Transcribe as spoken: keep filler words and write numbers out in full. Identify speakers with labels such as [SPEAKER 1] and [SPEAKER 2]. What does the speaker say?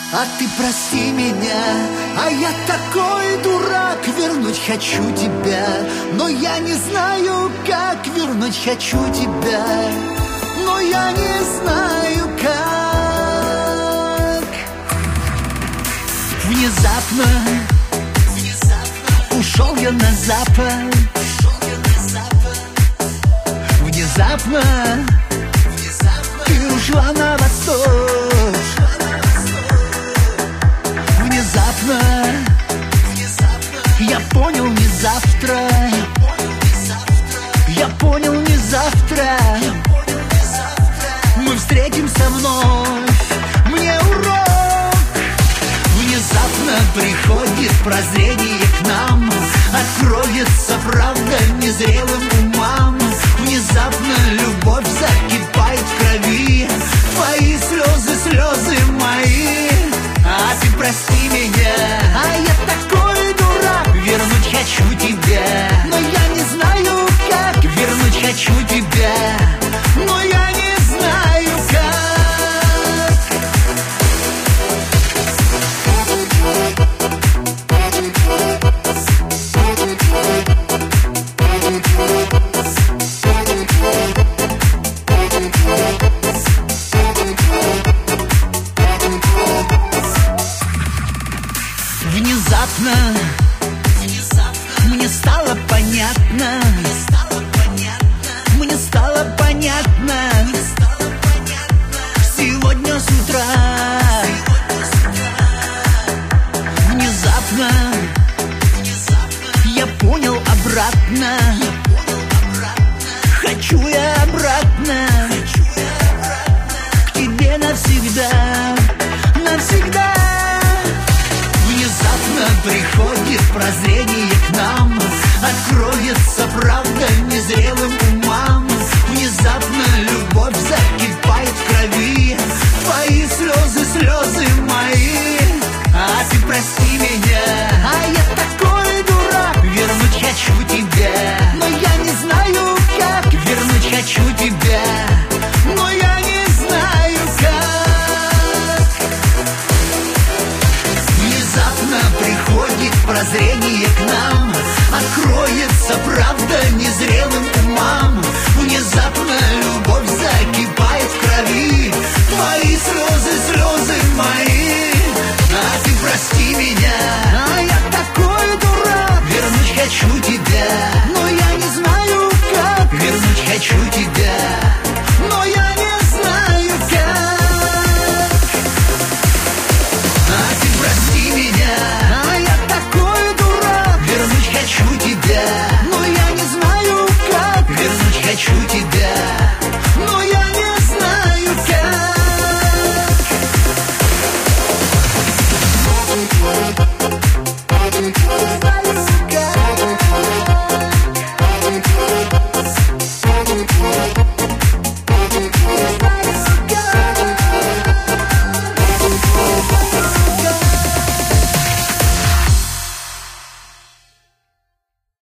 [SPEAKER 1] А ты прости меня, а я такой дурак. Вернуть хочу тебя, но я не знаю как. Вернуть хочу тебя, но я не знаю как. Внезапно, Внезапно ушел я на запад. Внезапно, Внезапно ты ушла на восток. Внезапно, Внезапно я понял не завтра. Я понял не завтра. Мы встретимся вновь. Мне урок. Внезапно приходит прозрение к нам. Откроется правда незрелым умам. Внезапно любовь закипает в крови. Твои слезы, слезы мои. А ты прости меня, а я такой дурак. Вернуть хочу тебя, но я не знаю как. Вернуть хочу тебя, но я не знаю как. Внезапно, Внезапно мне стало понятно. Мне стало понятно. Мне стало понятно. Мне стало понятно. Сегодня с утра. Сегодня с утра. Внезапно, Внезапно я понял обратно. Я понял обратно. Хочу я обратно. Хочу я обратно. К тебе навсегда. Навсегда. Внезапно приходит прозрение к нам. Откроется правда незрелым умам. Внезапно любовь закипает в крови. Твои слезы, слезы мои. А ты прости меня, а я такой дурак. Вернуть хочу тебя, но я не знаю как. Вернуть хочу тебя, но я не знаю как. Внезапно приходит прозрение к нам. Откроется правда незрелым умам. Внезапно любовь закипает в крови. Твои слезы, слезы мои. А ты прости меня, а я такой дурак. Вернуть хочу тебя, но я не знаю как. Вернуть хочу тебя, но я не знаю как. А ты прости меня, а я такой дурак. Вернуть хочу тебя, но я не знаю как. Вернуть хочу тебя, но я не знаю как.